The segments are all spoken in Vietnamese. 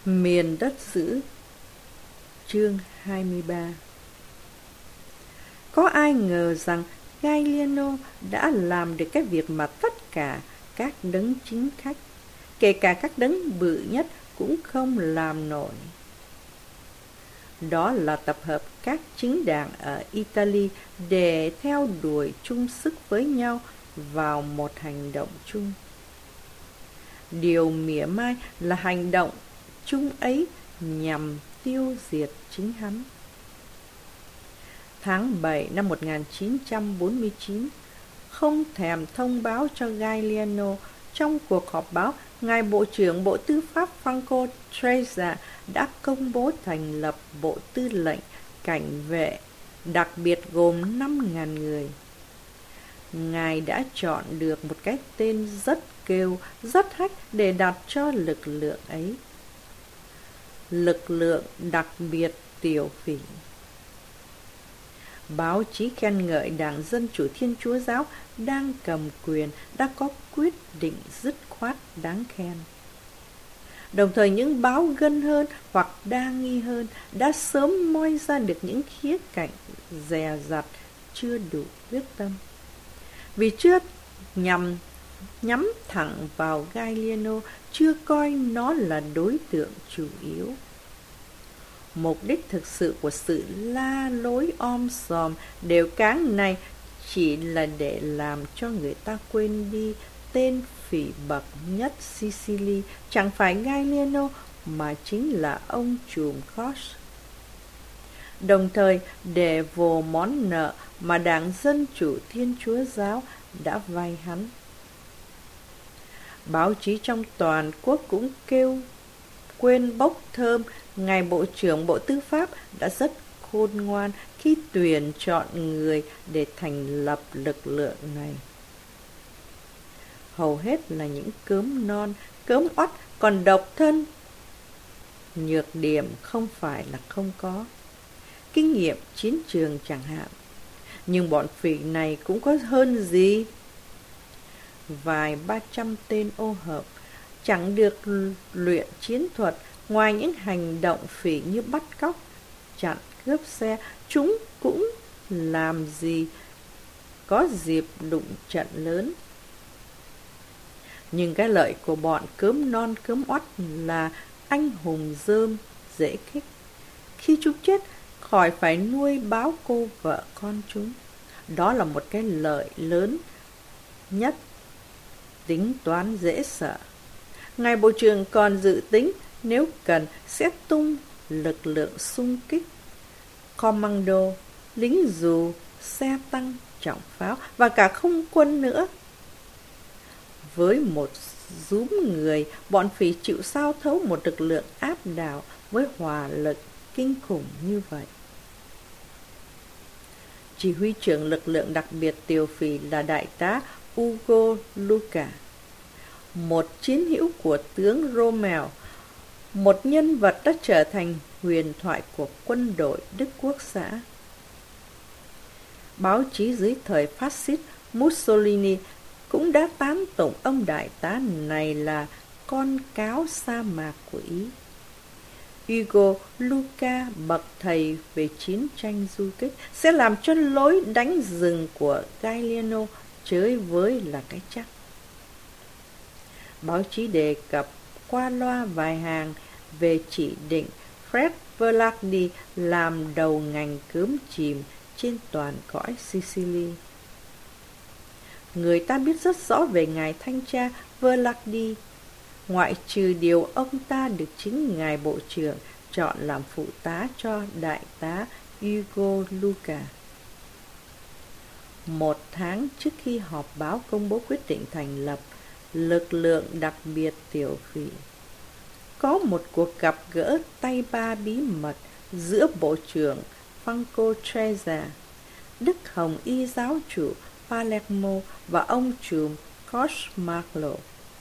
Miền đất dữ. Chương 23. Có ai ngờ rằng Gallieno đã làm được cái việc mà tất cả các đấng chính khách, kể cả các đấng bự nhất, cũng không làm nổi. Đó là tập hợp các chính đảng ở Italy để theo đuổi chung sức với nhau vào một hành động chung. Điều mỉa mai là hành động chung ấy nhằm tiêu diệt chính hắn. Tháng 7 năm 1949, không thèm thông báo cho Gallieno, trong cuộc họp báo, Ngài Bộ trưởng Bộ Tư pháp Franco Trezza đã công bố thành lập Bộ Tư lệnh Cảnh vệ đặc biệt gồm 5.000 người. Ngài đã chọn được một cái tên rất kêu, rất hách để đặt cho lực lượng ấy. Lực lượng đặc biệt tiểu phỉ. Báo chí khen ngợi Đảng Dân Chủ Thiên Chúa Giáo đang cầm quyền đã có quyết định dứt khoát đáng khen. Đồng thời những báo gân hơn hoặc đa nghi hơn đã sớm moi ra được những khía cạnh dè dặt chưa đủ quyết tâm. Vì chưa nhắm thẳng vào Gallieno, chưa coi nó là đối tượng chủ yếu. Mục đích thực sự của sự la lối om sòm đều cáng này chỉ là để làm cho người ta quên đi tên phỉ bậc nhất Sicily chẳng phải Gallieno mà chính là ông trùm Koch. Đồng thời để vồ món nợ mà Đảng Dân Chủ Thiên Chúa Giáo đã vay hắn. Báo chí trong toàn quốc cũng quên bốc thơm Ngài Bộ trưởng Bộ Tư pháp đã rất khôn ngoan khi tuyển chọn người để thành lập lực lượng này. Hầu hết là những cớm non, cớm oắt còn độc thân. Nhược điểm không phải là không có. Kinh nghiệm chiến trường chẳng hạn. Nhưng bọn phỉ này cũng có hơn gì. Vài 300 tên ô hợp, chẳng được luyện chiến thuật. Ngoài những hành động phỉ như bắt cóc, chặn cướp xe, chúng cũng làm gì có dịp đụng trận lớn. Nhưng cái lợi của bọn cớm non cớm oắt là anh hùng rơm, dễ khích. Khi chúng chết, khỏi phải nuôi báo cô vợ con chúng. Đó là một cái lợi lớn nhất, tính toán dễ sợ. Ngài Bộ trưởng còn dự tính nếu cần sẽ tung lực lượng xung kích, commando, lính dù, xe tăng, trọng pháo và cả không quân nữa. Với một dúm người, bọn phỉ chịu sao thấu một lực lượng áp đảo với hỏa lực kinh khủng như vậy. Chỉ huy trưởng lực lượng đặc biệt tiểu phỉ là đại tá Ugo Luca, một chiến hữu của tướng Rommel, một nhân vật đã trở thành huyền thoại của quân đội Đức Quốc xã. Báo chí dưới thời phát xít Mussolini cũng đã tán tụng ông đại tá này là con cáo sa mạc của Ý. Ugo Luca, bậc thầy về chiến tranh du kích, sẽ làm cho lối đánh rừng của Gallieno chới với là cái chắc. Báo chí đề cập qua loa vài hàng về chỉ định Fred Verlagdi làm đầu ngành cớm chìm trên toàn cõi Sicily. Người ta biết rất rõ về ngài thanh tra Verlagdi, ngoại trừ điều ông ta được chính ngài bộ trưởng chọn làm phụ tá cho đại tá Ugo Luca. Một tháng trước khi họp báo công bố quyết định thành lập lực lượng đặc biệt tiểu phỉ, có một cuộc gặp gỡ tay ba bí mật giữa Bộ trưởng Franco Trezza, Đức Hồng Y giáo chủ Palermo và ông trùm Cosmarlo.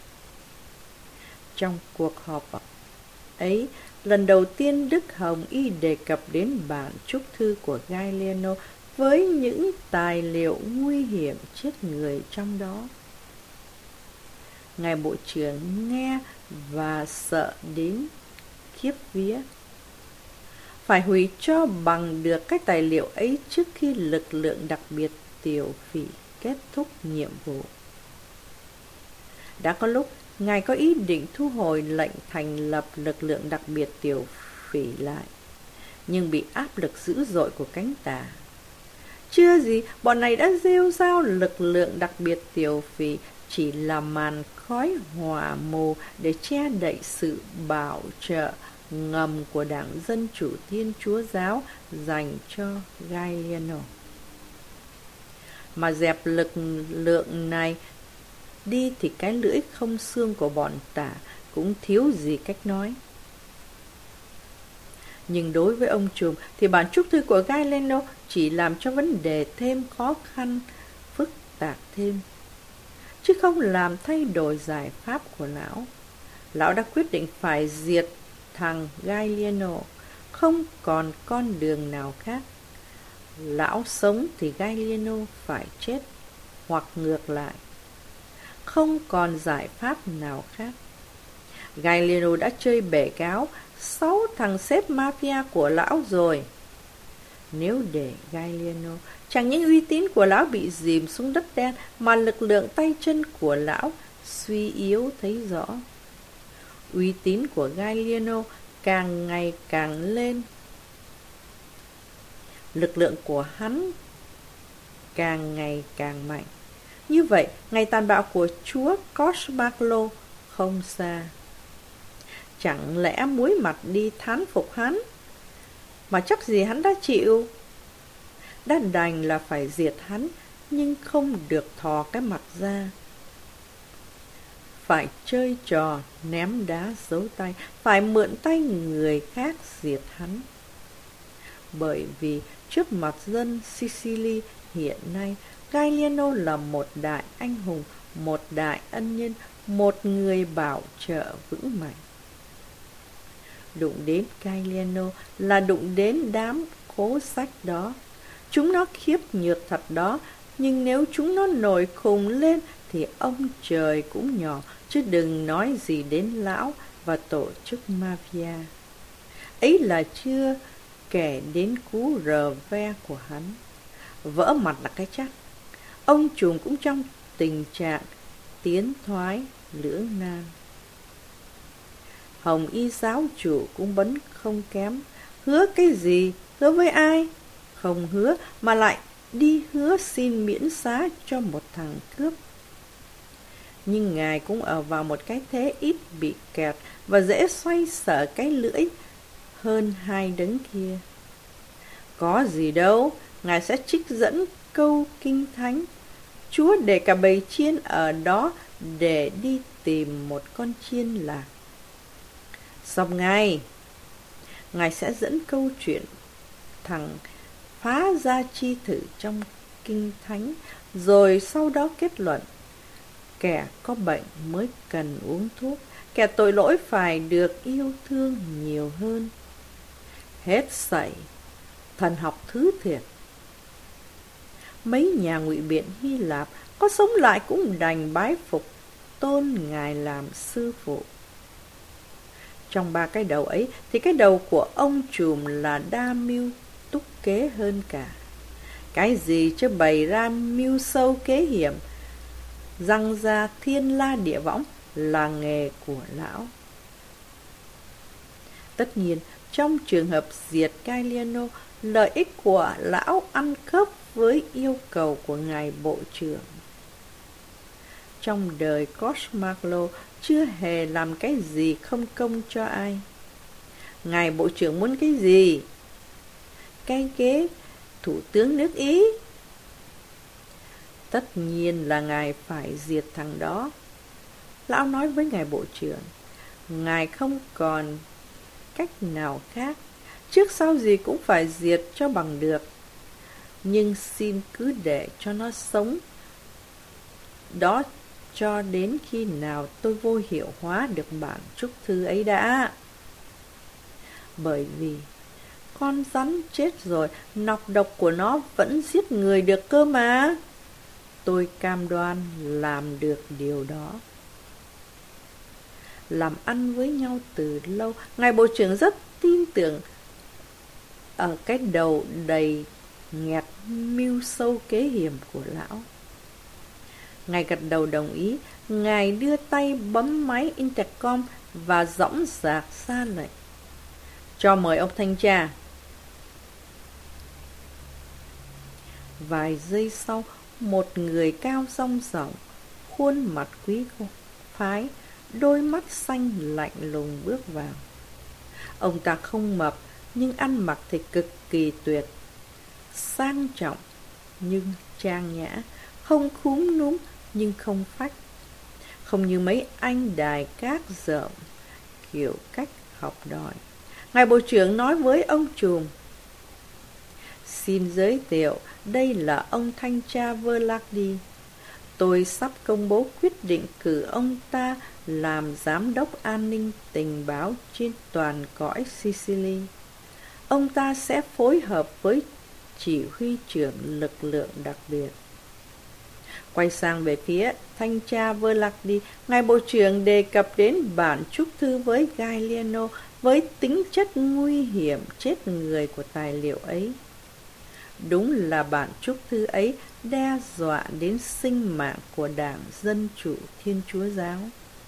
Trong cuộc họp ấy, lần đầu tiên Đức Hồng Y đề cập đến bản chúc thư của Gallieno với những tài liệu nguy hiểm chết người trong đó. Ngài Bộ trưởng nghe và sợ đến khiếp vía. Phải hủy cho bằng được các tài liệu ấy trước khi lực lượng đặc biệt tiểu phỉ kết thúc nhiệm vụ. Đã có lúc Ngài có ý định thu hồi lệnh thành lập lực lượng đặc biệt tiểu phỉ lại, nhưng bị áp lực dữ dội của cánh tả. Chưa gì, bọn này đã rêu rao lực lượng đặc biệt tiểu phỉ chỉ là màn khói hỏa mù để che đậy sự bảo trợ ngầm của Đảng Dân Chủ Thiên Chúa Giáo dành cho Gallieno. Mà dẹp lực lượng này đi thì cái lưỡi không xương của bọn tả cũng thiếu gì cách nói. Nhưng đối với ông trùm thì bản chúc thư của Gallieno chỉ làm cho vấn đề thêm khó khăn, phức tạp thêm, chứ không làm thay đổi giải pháp của lão. Lão đã quyết định phải diệt thằng Gallieno, không còn con đường nào khác. Lão sống thì Gallieno phải chết, hoặc ngược lại. Không còn giải pháp nào khác. Gallieno đã chơi bể cáo 6 thằng xếp mafia của lão rồi. Nếu để Gallieno, chẳng những uy tín của lão bị dìm xuống đất đen, mà lực lượng tay chân của lão suy yếu thấy rõ. Uy tín của Gallieno càng ngày càng lên. Lực lượng của hắn càng ngày càng mạnh. Như vậy, ngày tàn bạo của chúa Cosmaglo không xa. Chẳng lẽ muối mặt đi thán phục hắn? Mà chắc gì hắn đã chịu. Đã đành là phải diệt hắn, nhưng không được thò cái mặt ra. Phải chơi trò ném đá giấu tay, phải mượn tay người khác diệt hắn. Bởi vì trước mặt dân Sicily hiện nay, Gallieno là một đại anh hùng, một đại ân nhân, một người bảo trợ vững mạnh. Đụng đến Gallieno là đụng đến đám cố sách đó. Chúng nó khiếp nhược thật đó, nhưng nếu chúng nó nổi khùng lên thì ông trời cũng nhỏ, chứ đừng nói gì đến lão và tổ chức mafia. Ấy là chưa kể đến cú rờ ve của hắn. Vỡ mặt là cái chắc. Ông trùm cũng trong tình trạng tiến thoái lưỡng nan. Hồng y giáo chủ cũng bấn không kém. Hứa cái gì? Hứa với ai? Không hứa mà lại đi hứa xin miễn xá cho một thằng cướp. Nhưng ngài cũng ở vào một cái thế ít bị kẹt và dễ xoay sở cái lưỡi hơn hai đấng kia. Có gì đâu, ngài sẽ trích dẫn câu kinh thánh. Chúa để cả bầy chiên ở đó để đi tìm một con chiên lạc. Xong ngài sẽ dẫn câu chuyện thằng phá gia chi thử trong kinh thánh, rồi sau đó kết luận kẻ có bệnh mới cần uống thuốc, kẻ tội lỗi phải được yêu thương nhiều hơn. Hết sảy thần học thứ thiệt. Mấy nhà ngụy biện Hy Lạp có sống lại cũng đành bái phục tôn ngài làm sư phụ. Trong ba cái đầu ấy thì cái đầu của ông trùm là đa mưu túc kế hơn cả. Cái gì chứ bày ra mưu sâu kế hiểm, răng ra thiên la địa võng là nghề của lão. Tất nhiên, trong trường hợp diệt Gallieno, lợi ích của lão ăn khớp với yêu cầu của ngài bộ trưởng. Trong đời Cosmaglo chưa hề làm cái gì không công cho ai. Ngài bộ trưởng muốn cái gì? Cái ghế thủ tướng nước Ý. Tất nhiên là ngài phải diệt thằng đó. Lão nói với ngài bộ trưởng, ngài không còn cách nào khác, trước sau gì cũng phải diệt cho bằng được. Nhưng xin cứ để cho nó sống đó cho đến khi nào tôi vô hiệu hóa được bản chúc thư ấy đã. Bởi vì con rắn chết rồi, nọc độc của nó vẫn giết người được cơ mà. Tôi cam đoan làm được điều đó. làm ăn với nhau từ lâu. Ngài Bộ trưởng rất tin tưởng ở cái đầu đầy nghẹt mưu sâu kế hiểm của lão. Ngài gật đầu đồng ý. Ngài đưa tay bấm máy intercom và dõng dạc ra lệnh: cho mời ông thanh tra. Vài giây sau, một người cao rong ròng, khuôn mặt quý phái, đôi mắt xanh lạnh lùng bước vào. Ông ta không mập, nhưng ăn mặc thì cực kỳ tuyệt, sang trọng nhưng trang nhã, không khúm núm nhưng không phách, không như mấy anh đài cát dởm kiểu cách học đòi. Ngài Bộ trưởng nói với ông trùm: xin giới thiệu, đây là ông thanh tra Velarde. Tôi sắp công bố quyết định cử ông ta làm giám đốc an ninh tình báo trên toàn cõi Sicily. Ông ta sẽ phối hợp với chỉ huy trưởng lực lượng đặc biệt. Quay sang về phía thanh tra Velarde, ngài Bộ trưởng đề cập đến bản chúc thư với Galliano với tính chất nguy hiểm chết người của tài liệu ấy. Đúng là bản chúc thư ấy đe dọa đến sinh mạng của Đảng Dân Chủ Thiên Chúa Giáo.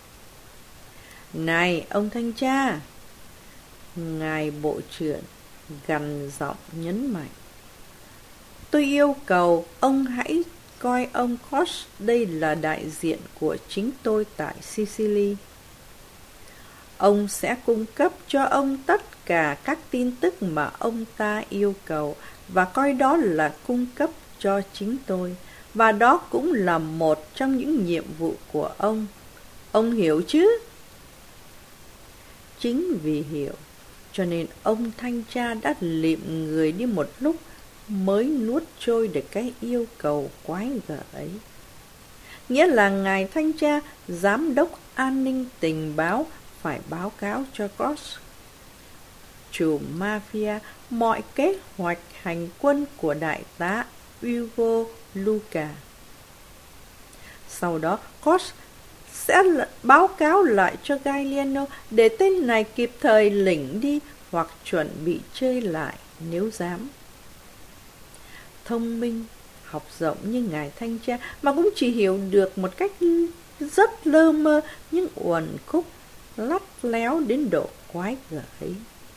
Này ông thanh tra, ngài Bộ trưởng gằn giọng nhấn mạnh, tôi yêu cầu ông hãy coi ông Koch đây là đại diện của chính tôi tại Sicily. Ông sẽ cung cấp cho ông tất cả các tin tức mà ông ta yêu cầu, và coi đó là cung cấp cho chính tôi, và đó cũng là một trong những nhiệm vụ của ông. Ông hiểu chứ? Chính vì hiểu, cho nên ông thanh tra đã lịm người đi một lúc mới nuốt trôi được cái yêu cầu quái gở ấy. Nghĩa là ngài thanh tra giám đốc an ninh tình báo phải báo cáo cho Koch, chủ mafia, mọi kế hoạch hành quân của đại tá Ugo Luca. Sau đó Koch sẽ báo cáo lại cho Galliano để tên này kịp thời lĩnh đi hoặc chuẩn bị chơi lại nếu dám. Thông minh, học rộng như ngài thanh tra mà cũng chỉ hiểu được một cách rất lơ mơ nhưng uẩn khúc, lắt léo đến độ quái gở ấy.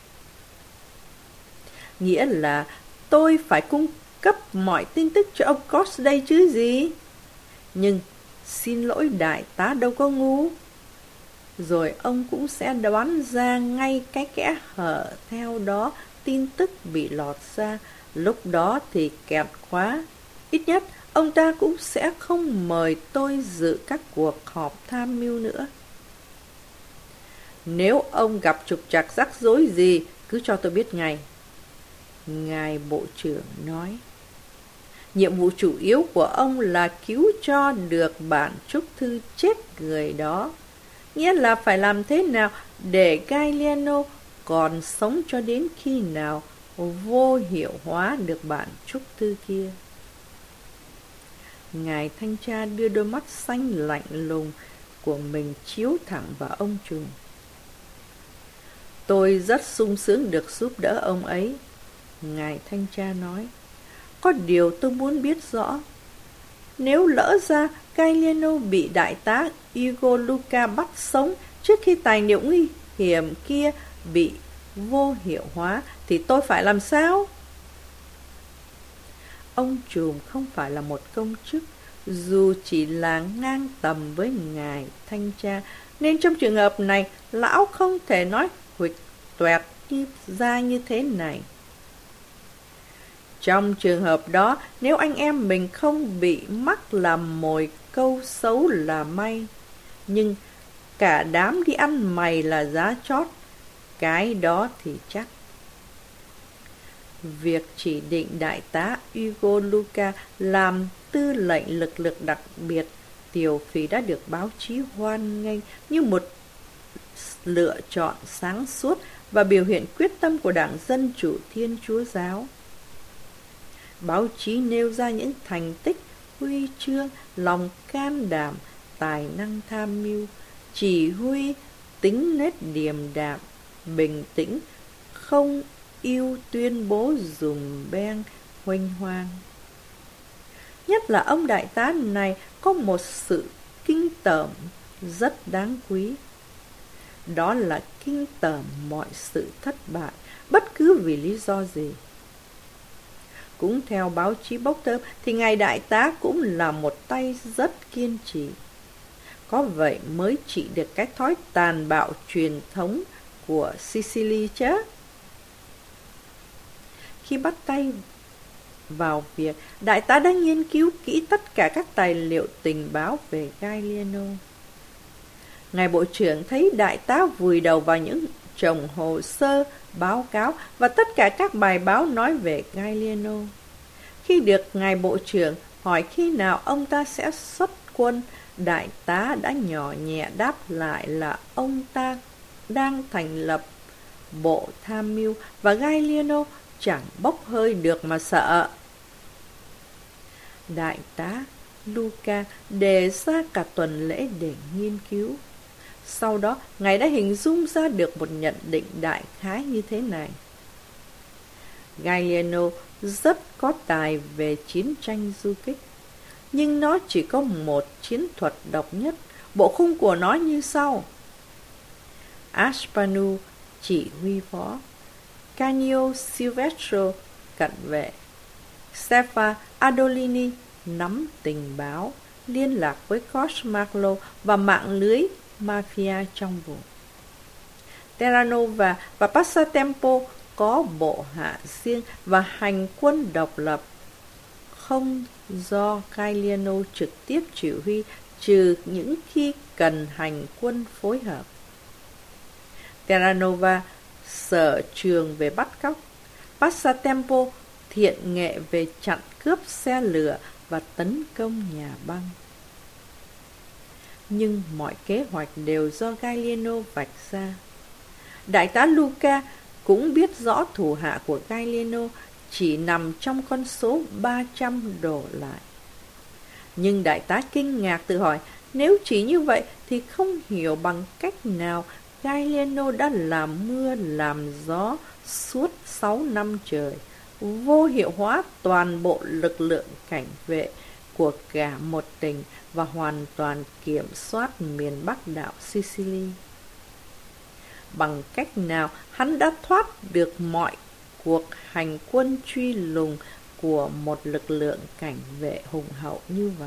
Nghĩa là tôi phải cung cấp mọi tin tức cho ông Koch đây chứ gì. Nhưng xin lỗi đại tá đâu có ngu. Rồi ông cũng sẽ đoán ra ngay cái kẽ hở, theo đó tin tức bị lọt ra. Lúc đó thì kẹt khóa. Ít nhất ông ta cũng sẽ không mời tôi dự các cuộc họp tham mưu nữa. Nếu ông gặp trục trặc rắc rối gì, cứ cho tôi biết ngay, ngài Bộ trưởng nói. Nhiệm vụ chủ yếu của ông là cứu cho được bản chúc thư chết người đó. Nghĩa là phải làm thế nào để Galliano còn sống cho đến khi nào vô hiệu hóa được bản chúc thư kia. Ngài thanh tra đưa đôi mắt xanh lạnh lùng của mình chiếu thẳng vào ông trùm. Tôi rất sung sướng được giúp đỡ ông ấy, ngài thanh tra nói. Có điều tôi muốn biết rõ, nếu lỡ ra Galliano bị đại tá Ugo Luca bắt sống trước khi tài liệu nguy hiểm kia bị vô hiệu hóa, thì tôi phải làm sao? Ông trùm không phải là một công chức, dù chỉ là ngang tầm với ngài thanh tra, nên trong trường hợp này, lão không thể nói huỵch toẹt ra như thế này. Trong trường hợp đó, nếu anh em mình không bị mắc làm mồi câu xấu là may, nhưng cả đám đi ăn mày là giá chót, cái đó thì chắc. Việc chỉ định đại tá Ugo Luca làm tư lệnh lực lượng đặc biệt Tiểu Phỉ đã được báo chí hoan nghênh như một lựa chọn sáng suốt và biểu hiện quyết tâm của Đảng Dân Chủ Thiên Chúa Giáo. Báo chí nêu ra những thành tích, huy chương, lòng can đảm, tài năng tham mưu, chỉ huy, tính nết điềm đạm, bình tĩnh, không yêu tuyên bố dùm beng, huênh hoang. Nhất là ông đại tá này có một sự kinh tởm rất đáng quý. Đó là kinh tởm mọi sự thất bại, bất cứ vì lý do gì. Cũng theo báo chí bốc thơm thì ngài đại tá cũng là một tay rất kiên trì. Có vậy mới trị được cái thói tàn bạo truyền thống của Sicily chứ. Khi bắt tay vào việc, đại tá đã nghiên cứu kỹ tất cả các tài liệu tình báo về Gallieno. Ngài bộ trưởng thấy đại tá vùi đầu vào những chồng hồ sơ, báo cáo và tất cả các bài báo nói về Gallieno. Khi được ngài bộ trưởng hỏi khi nào ông ta sẽ xuất quân, đại tá đã nhỏ nhẹ đáp lại là ông ta đang thành lập bộ tham mưu và Gallieno chẳng bốc hơi được mà sợ. Đại tá Luca đề ra cả tuần lễ để nghiên cứu. Sau đó, ngài đã hình dung ra được một nhận định đại khái như thế này. Gallieno rất có tài về chiến tranh du kích, nhưng nó chỉ có một chiến thuật độc nhất. Bộ khung của nó như sau: Aspanu chỉ huy phó, Canio Silvestro cận vệ, Stefano Adolini nắm tình báo, liên lạc với Cosmaglo và mạng lưới mafia trong vùng. Terranova và Passatempo có bộ hạ riêng và hành quân độc lập, không do Gallieno trực tiếp chỉ huy, trừ những khi cần hành quân phối hợp. Terranova sở trường về bắt cóc, Passatempo thiện nghệ về chặn cướp xe lửa và tấn công nhà băng. Nhưng mọi kế hoạch đều do Gallieno vạch ra. Đại tá Luca cũng biết rõ thủ hạ của Gallieno chỉ nằm trong con số 300 đổ lại. Nhưng đại tá kinh ngạc tự hỏi, nếu chỉ như vậy thì không hiểu bằng cách nào Gallieno đã làm mưa làm gió suốt 6 năm trời, vô hiệu hóa toàn bộ lực lượng cảnh vệ của cả một tỉnh và hoàn toàn kiểm soát miền Bắc đảo Sicily. Bằng cách nào hắn đã thoát được mọi cuộc hành quân truy lùng của một lực lượng cảnh vệ hùng hậu như vậy?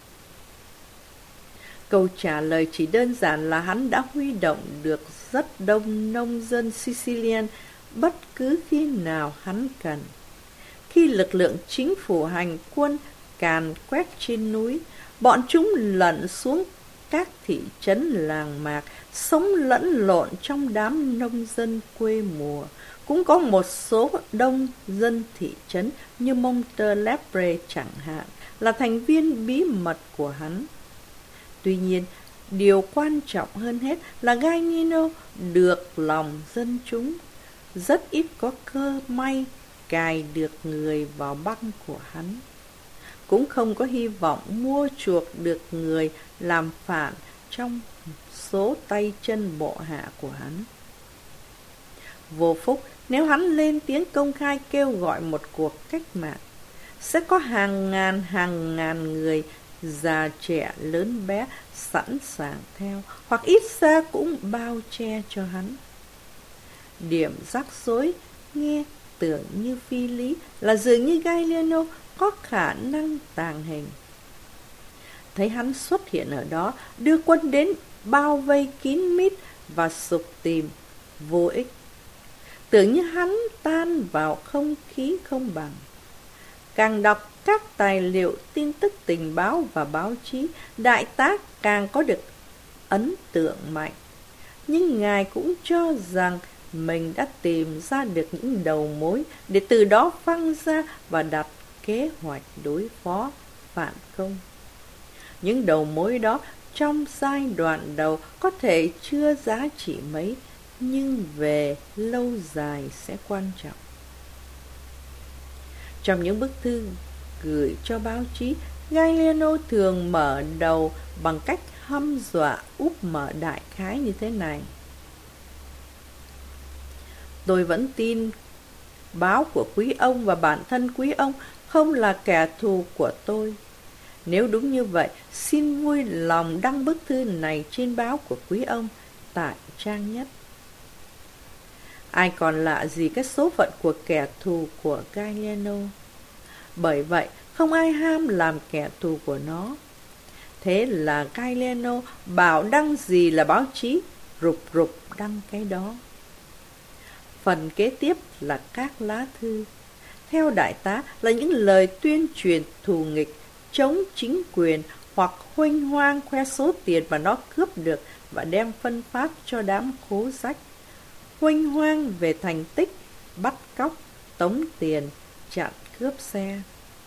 Câu trả lời chỉ đơn giản là hắn đã huy động được rất đông nông dân Sicilian bất cứ khi nào hắn cần. Khi lực lượng chính phủ hành quân càn quét trên núi, bọn chúng lẩn xuống các thị trấn làng mạc, sống lẫn lộn trong đám nông dân quê mùa. Cũng có một số đông dân thị trấn như Montelepre chẳng hạn, là thành viên bí mật của hắn. Tuy nhiên, điều quan trọng hơn hết là Gallieno được lòng dân chúng. Rất ít có cơ may cài được người vào băng của hắn. Cũng không có hy vọng mua chuộc được người làm phản trong số tay chân bộ hạ của hắn. Vô phúc nếu hắn lên tiếng công khai kêu gọi một cuộc cách mạng. Sẽ có hàng ngàn người già trẻ lớn bé sẵn sàng theo, hoặc ít ra cũng bao che cho hắn. Điểm rắc rối nghe tưởng như phi lý là dường như Gallieno có khả năng tàng hình. Thấy hắn xuất hiện ở đó, đưa quân đến bao vây kín mít và sục tìm, vô ích. Tưởng như hắn tan vào không khí không bằng. Càng đọc các tài liệu tin tức tình báo và báo chí, đại tá càng có được ấn tượng mạnh. Nhưng ngài cũng cho rằng mình đã tìm ra được những đầu mối để từ đó phăng ra và đặt kế hoạch đối phó phản công. Những đầu mối đó trong giai đoạn đầu có thể chưa giá trị mấy, nhưng về lâu dài sẽ quan trọng. Trong những bức thư gửi cho báo chí, Gallieno thường mở đầu bằng cách hăm dọa úp mở đại khái như thế này: Tôi vẫn tin báo của quý ông và bản thân quý ông không là kẻ thù của tôi. Nếu đúng như vậy, xin vui lòng đăng bức thư này trên báo của quý ông tại trang nhất. Ai còn lạ gì cái số phận của kẻ thù của Gallieno. Bởi vậy, không ai ham làm kẻ thù của nó. Thế là Gallieno bảo đăng gì là báo chí rục rục đăng cái đó. Phần kế tiếp là các lá thư. Theo đại tá là những lời tuyên truyền thù nghịch, chống chính quyền hoặc huênh hoang khoe số tiền mà nó cướp được và đem phân phát cho đám khố rách. Huênh hoang về thành tích, bắt cóc, tống tiền, chặn cướp xe.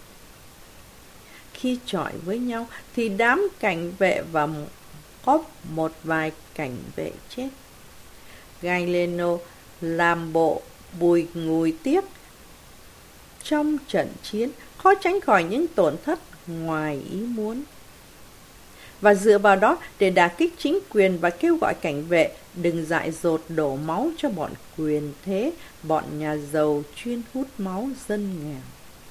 Khi chọi với nhau thì đám cảnh vệ và có một vài cảnh vệ chết. Gallieno làm bộ bùi ngùi tiếc. Trong trận chiến, khó tránh khỏi những tổn thất ngoài ý muốn. Và dựa vào đó để đả kích chính quyền và kêu gọi cảnh vệ đừng dại dột đổ máu cho bọn quyền thế, bọn nhà giàu chuyên hút máu dân nghèo.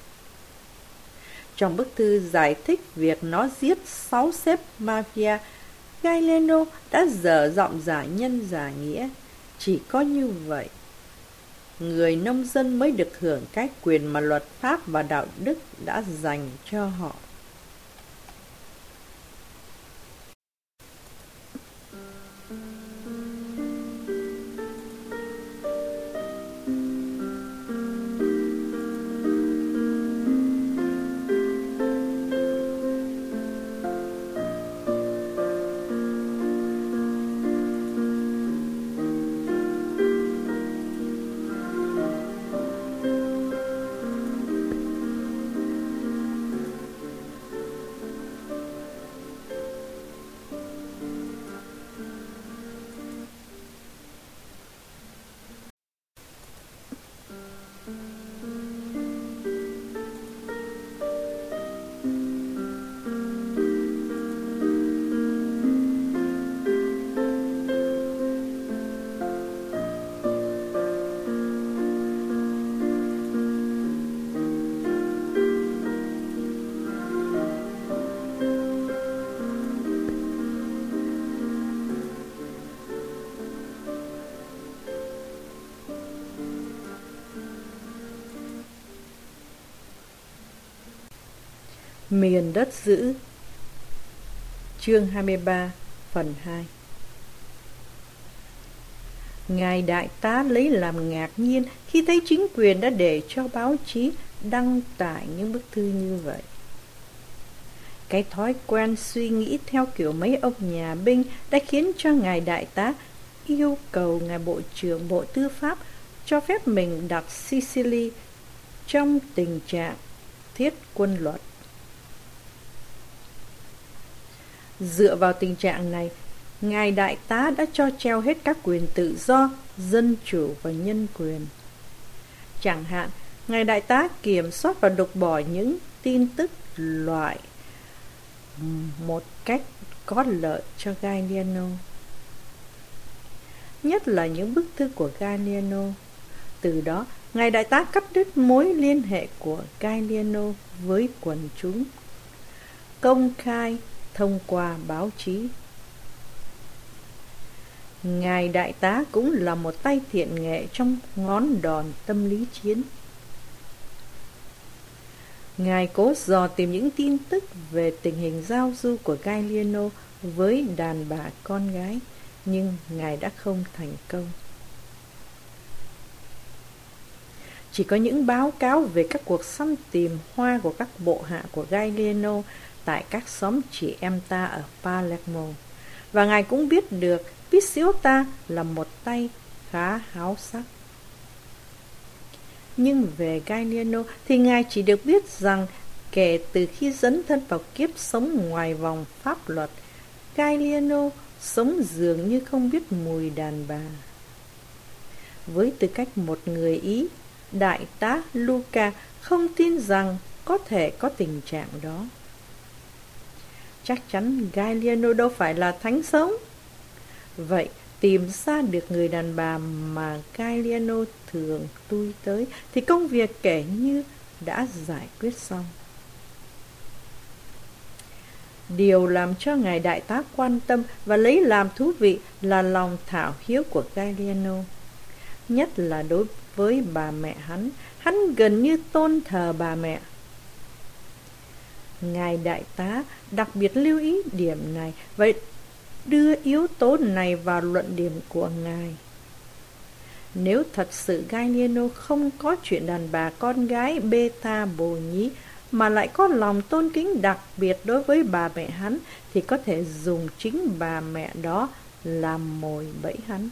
Trong bức thư giải thích việc nó giết 6 sếp mafia, Gallieno đã dở giọng giả nhân giả nghĩa. Chỉ có như vậy, người nông dân mới được hưởng cái quyền mà luật pháp và đạo đức đã dành cho họ. Miền đất dữ. Chương 23, phần 2. Ngài đại tá lấy làm ngạc nhiên khi thấy chính quyền đã để cho báo chí đăng tải những bức thư như vậy. Cái thói quen suy nghĩ theo kiểu mấy ông nhà binh đã khiến cho ngài đại tá yêu cầu ngài bộ trưởng Bộ Tư pháp cho phép mình đặt Sicily trong tình trạng thiết quân luật. Dựa vào tình trạng này, ngài đại tá đã cho treo hết các quyền tự do, dân chủ và nhân quyền. Chẳng hạn, ngài đại tá kiểm soát và đục bỏ những tin tức loại một cách có lợi cho Gallieno. Nhất là những bức thư của Gallieno. Từ đó, ngài đại tá cắt đứt mối liên hệ của Gallieno với quần chúng. Công khai thông qua báo chí. Ngài đại tá cũng là một tay thiện nghệ trong ngón đòn tâm lý chiến. Ngài cố dò tìm những tin tức về tình hình giao du của Gallieno với đàn bà con gái, nhưng ngài đã không thành công. Chỉ có những báo cáo về các cuộc săn tìm hoa của các bộ hạ của Gallieno tại các xóm chị em ta ở Palermo, và ngài cũng biết được Picciota là một tay khá háo sắc. Nhưng về Gallieno thì ngài chỉ được biết rằng kể từ khi dấn thân vào kiếp sống ngoài vòng pháp luật, Gallieno sống dường như không biết mùi đàn bà. Với tư cách một người Ý, đại tá Luca không tin rằng có thể có tình trạng đó. Chắc chắn Gallieno đâu phải là thánh sống. Vậy tìm ra được người đàn bà mà Galliano thường lui tới, thì công việc kể như đã giải quyết xong. Điều làm cho ngài đại tá quan tâm và lấy làm thú vị là lòng thảo hiếu của Galliano, nhất là đối với bà mẹ hắn gần như tôn thờ bà mẹ. Ngài đại tá đặc biệt lưu ý điểm này và đưa yếu tố này vào luận điểm của ngài. Nếu thật sự Galliano không có chuyện đàn bà con gái beta bồ nhí, mà lại có lòng tôn kính đặc biệt đối với bà mẹ hắn, thì có thể dùng chính bà mẹ đó làm mồi bẫy hắn.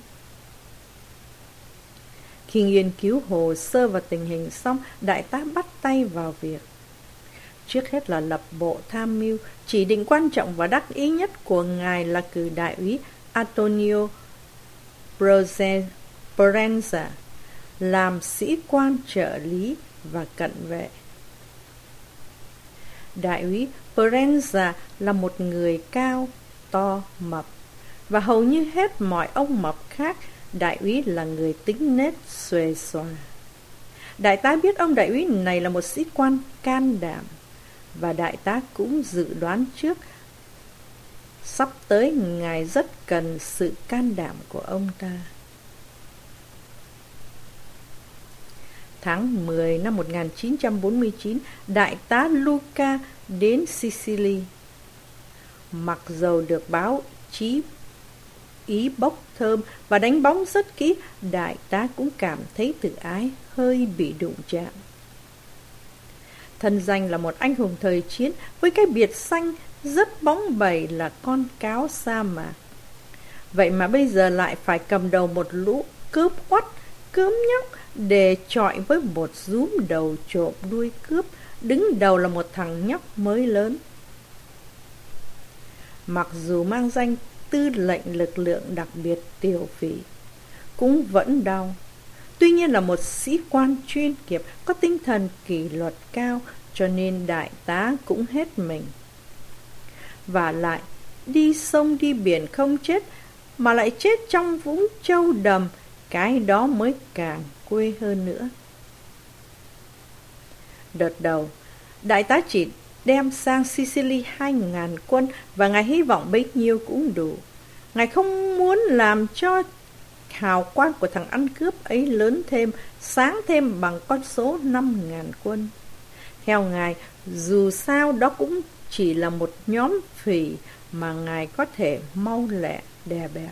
Khi nghiên cứu hồ sơ và tình hình xong, đại tá bắt tay vào việc. Trước hết là lập bộ tham mưu. Chỉ định quan trọng và đắc ý nhất của ngài là cử đại úy Antonio Proenza làm sĩ quan trợ lý và cận vệ. Đại úy Proenza là một người cao, to, mập, và hầu như hết mọi ông mập khác, đại úy là người tính nết xuề xòa. Đại tá biết ông đại úy này là một sĩ quan can đảm, và đại tá cũng dự đoán trước sắp tới ngài rất cần sự can đảm của ông ta. Tháng 10 năm 1949, đại tá Luca đến Sicily. Mặc dầu được báo chí Ý bốc thơm và đánh bóng rất kỹ, đại tá cũng cảm thấy tự ái hơi bị đụng chạm. Thân danh là một anh hùng thời chiến với cái biệt danh rất bóng bẩy là con cáo sa mạc. Vậy mà bây giờ lại phải cầm đầu một lũ cướp oắt, cướm nhóc để chọi với một rúm đầu trộm đuôi cướp, đứng đầu là một thằng nhóc mới lớn. Mặc dù mang danh tư lệnh lực lượng đặc biệt Tiểu Phỉ, cũng vẫn đau. Tuy nhiên là một sĩ quan chuyên nghiệp có tinh thần kỷ luật cao, cho nên đại tá cũng hết mình. Và lại, đi sông đi biển không chết, mà lại chết trong vũng trâu đầm, cái đó mới càng quê hơn nữa. Đợt đầu, đại tá chỉ đem sang Sicily 2.000 quân, và ngài hy vọng bấy nhiêu cũng đủ. Ngài không muốn làm cho hào quang của thằng ăn cướp ấy lớn thêm, sáng thêm bằng con số 5.000 quân. Theo ngài, dù sao đó cũng chỉ là một nhóm phỉ mà ngài có thể mau lẹ đè bẹp.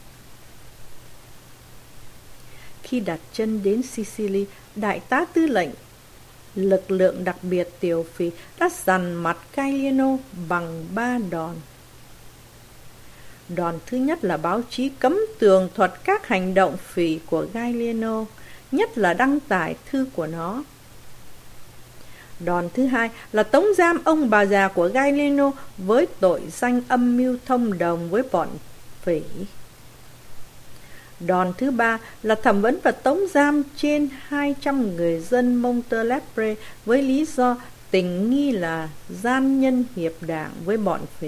Khi đặt chân đến Sicily, đại tá tư lệnh lực lượng đặc biệt Tiểu Phỉ đã dằn mặt Galliano bằng 3 đòn. Đòn thứ nhất là báo chí cấm tường thuật các hành động phỉ của Galliano, nhất là đăng tải thư của nó. Đòn thứ hai là tống giam ông bà già của Galliano với tội danh âm mưu thông đồng với bọn phỉ. Đòn thứ ba là thẩm vấn và tống giam trên 200 người dân Montelepre với lý do tình nghi là gian nhân hiệp đảng với bọn phỉ.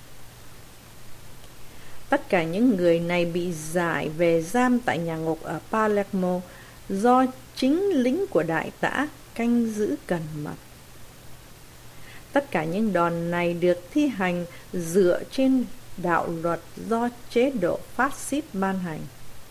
Tất cả những người này bị giải về giam tại nhà ngục ở Palermo do chính lính của đại tá canh giữ cẩn mật. Tất cả những đòn này được thi hành dựa trên đạo luật do chế độ phát xít ban hành,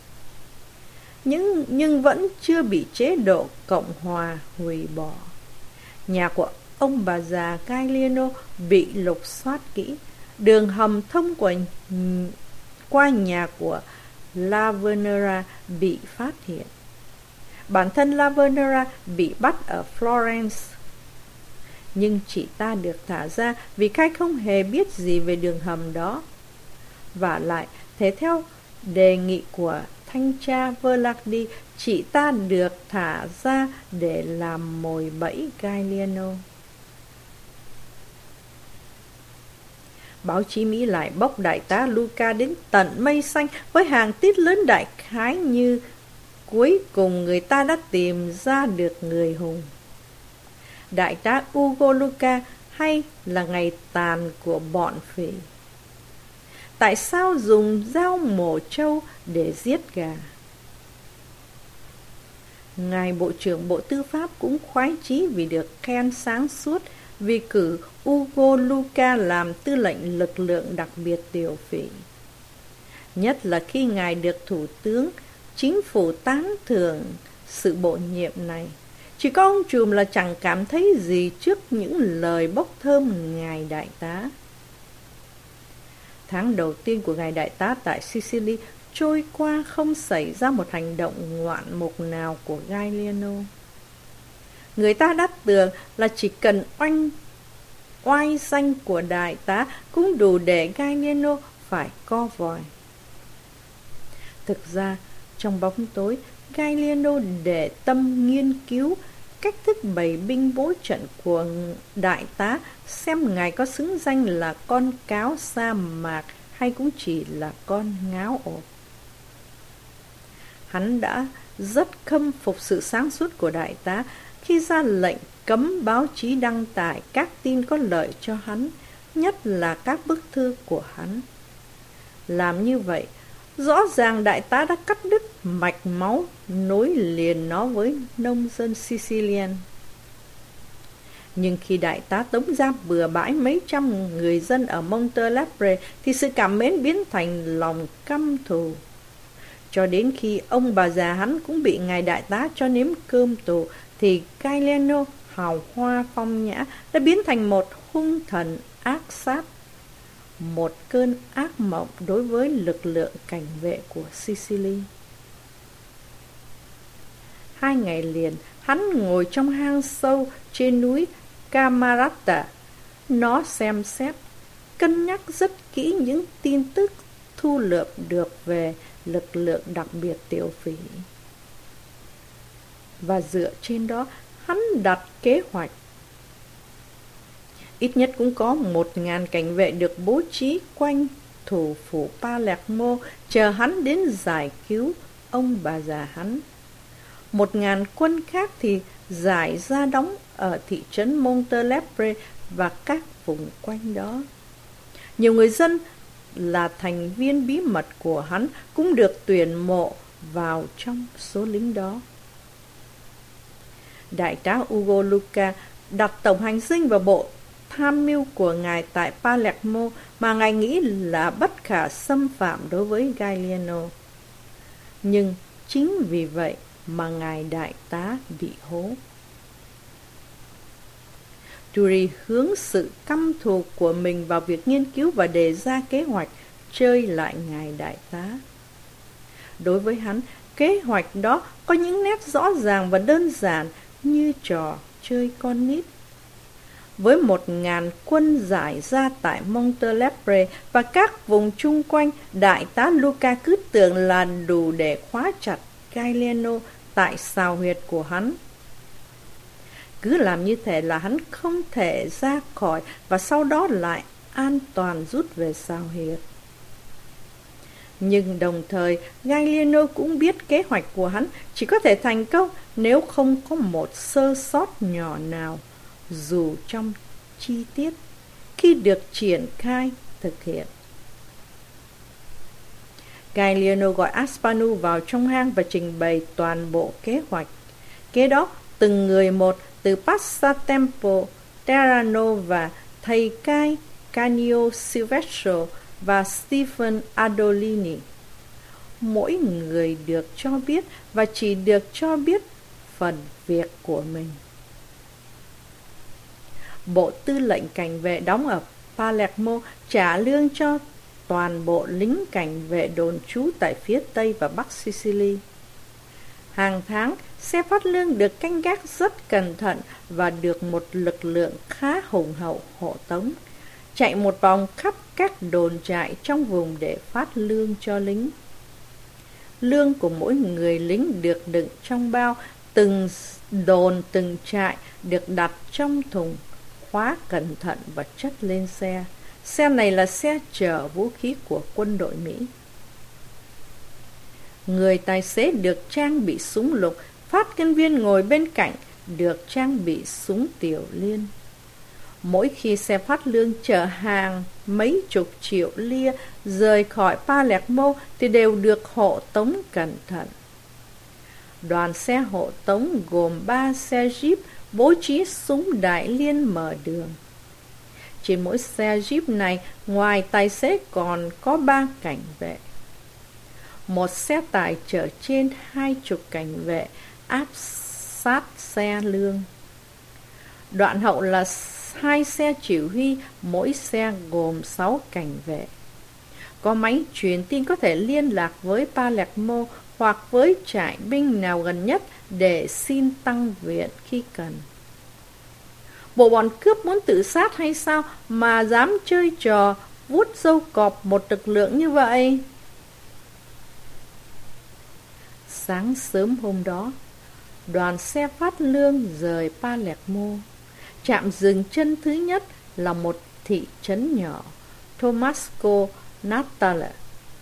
nhưng vẫn chưa bị chế độ Cộng hòa hủy bỏ. Nhà của ông bà già Galliano bị lục soát kỹ. Đường hầm thông qua nhà của Lavernera bị phát hiện. Bản thân Lavernera bị bắt ở Florence, nhưng chị ta được thả ra vì khách không hề biết gì về đường hầm đó. Vả lại, thế theo đề nghị của thanh tra Verlardi, chị ta được thả ra để làm mồi bẫy Galliano. Báo chí Mỹ lại bốc đại tá Luca đến tận mây xanh với hàng tít lớn đại khái như cuối cùng người ta đã tìm ra được người hùng. Đại tá Ugo Luca hay là ngày tàn của bọn phỉ. tại sao dùng dao mổ trâu để giết gà. Ngài Bộ trưởng Bộ Tư pháp cũng khoái chí vì được khen sáng suốt vì cử Ugo Luca làm tư lệnh lực lượng đặc biệt tiểu phỉ. Nhất là khi Ngài được Thủ tướng Chính phủ tán thưởng sự bổ nhiệm này. Chỉ có ông trùm là chẳng cảm thấy gì trước những lời bốc thơm Ngài Đại tá. Tháng đầu tiên của Ngài Đại tá tại Sicily trôi qua không xảy ra một hành động ngoạn mục nào của Gallieno. Người ta đã tưởng là chỉ cần oai danh của Đại tá cũng đủ để Gallieno phải co vòi. Thực ra, trong bóng tối, Gallieno để tâm nghiên cứu cách thức bày binh bố trận của Đại tá, xem Ngài có xứng danh là con cáo sa mạc hay cũng chỉ là con ngáo ộp. Hắn đã rất khâm phục sự sáng suốt của Đại tá khi ra lệnh cấm báo chí đăng tải các tin có lợi cho hắn, nhất là các bức thư của hắn. Làm như vậy, rõ ràng Đại tá đã cắt đứt mạch máu nối liền nó với nông dân Sicilian. Nhưng khi Đại tá tống giam bừa bãi mấy trăm người dân ở Montelepre thì sự cảm mến biến thành lòng căm thù. Cho đến khi ông bà già hắn cũng bị Ngài Đại tá cho nếm cơm tù thì Gallieno hào hoa phong nhã đã biến thành một hung thần ác sát, một cơn ác mộng đối với lực lượng cảnh vệ của Sicily. 2 ngày liền, hắn ngồi trong hang sâu trên núi Camarata. Nó xem xét, cân nhắc rất kỹ những tin tức thu lượm được về lực lượng đặc biệt tiểu phỉ. Và dựa trên đó, hắn đặt kế hoạch. Ít nhất cũng có 1.000 cảnh vệ được bố trí quanh thủ phủ Palermo chờ hắn đến giải cứu ông bà già hắn. 1.000 quân khác thì giải ra đóng ở thị trấn Montelepre và các vùng quanh đó. Nhiều người dân là thành viên bí mật của hắn cũng được tuyển mộ vào trong số lính đó. Đại tá Ugo Luca đặt tổng hành dinh vào bộ tham mưu của ngài tại Palermo mà ngài nghĩ là bất khả xâm phạm đối với Gallieno. Nhưng chính vì vậy mà ngài đại tá bị hố. Turi hướng sự căm thù của mình vào việc nghiên cứu và đề ra kế hoạch chơi lại ngài đại tá. Đối với hắn, kế hoạch đó có những nét rõ ràng và đơn giản như trò chơi con nít. Với 1.000 quân giải ra tại Montelepre và các vùng chung quanh, đại tá Luca cứ tưởng là đủ để khóa chặt Gallieno tại sào huyệt của hắn. Cứ làm như thế là hắn không thể ra khỏi và sau đó lại an toàn rút về sào huyệt. Nhưng đồng thời, Gallieno cũng biết kế hoạch của hắn chỉ có thể thành công nếu không có một sơ sót nhỏ nào, dù trong chi tiết, khi được triển khai thực hiện. Gallieno gọi Aspanu vào trong hang và trình bày toàn bộ kế hoạch. Kế đó, từng người một từ Passatempo, Terrano và thầy cai Canio Silvestro và Stephen Adolini. Mỗi người được cho biết và chỉ được cho biết phần việc của mình. Bộ tư lệnh cảnh vệ đóng ở Palermo trả lương cho toàn bộ lính cảnh vệ đồn trú tại phía Tây và Bắc Sicily. Hàng tháng, xe phát lương được canh gác rất cẩn thận và được một lực lượng khá hùng hậu hộ tống, chạy một vòng khắp các đồn trại trong vùng để phát lương cho lính. Lương của mỗi người lính được đựng trong bao, từng đồn từng trại được đặt trong thùng, khóa cẩn thận và chất lên xe. Xe này là xe chở vũ khí của quân đội Mỹ. Người tài xế được trang bị súng lục, phát ngân viên ngồi bên cạnh được trang bị súng tiểu liên. Mỗi khi xe phát lương chở hàng mấy chục triệu lia rời khỏi Palermo thì đều được hộ tống cẩn thận. Đoàn xe hộ tống gồm 3 xe Jeep bố trí súng đại liên mở đường. Trên mỗi xe Jeep này, ngoài tài xế còn có 3 cảnh vệ. Một xe tải chở trên 20 cảnh vệ áp sát xe lương. Đoạn hậu là 2 xe chỉ huy, mỗi xe gồm 6 cảnh vệ. Có máy truyền tin có thể liên lạc với Palermo hoặc với trại binh nào gần nhất để xin tăng viện khi cần. Bộ bọn cướp muốn tự sát hay sao mà dám chơi trò vuốt râu cọp một lực lượng như vậy? Sáng sớm hôm đó, đoàn xe phát lương rời Palermo. Trạm dừng chân thứ nhất là một thị trấn nhỏ, Tomasco Natale.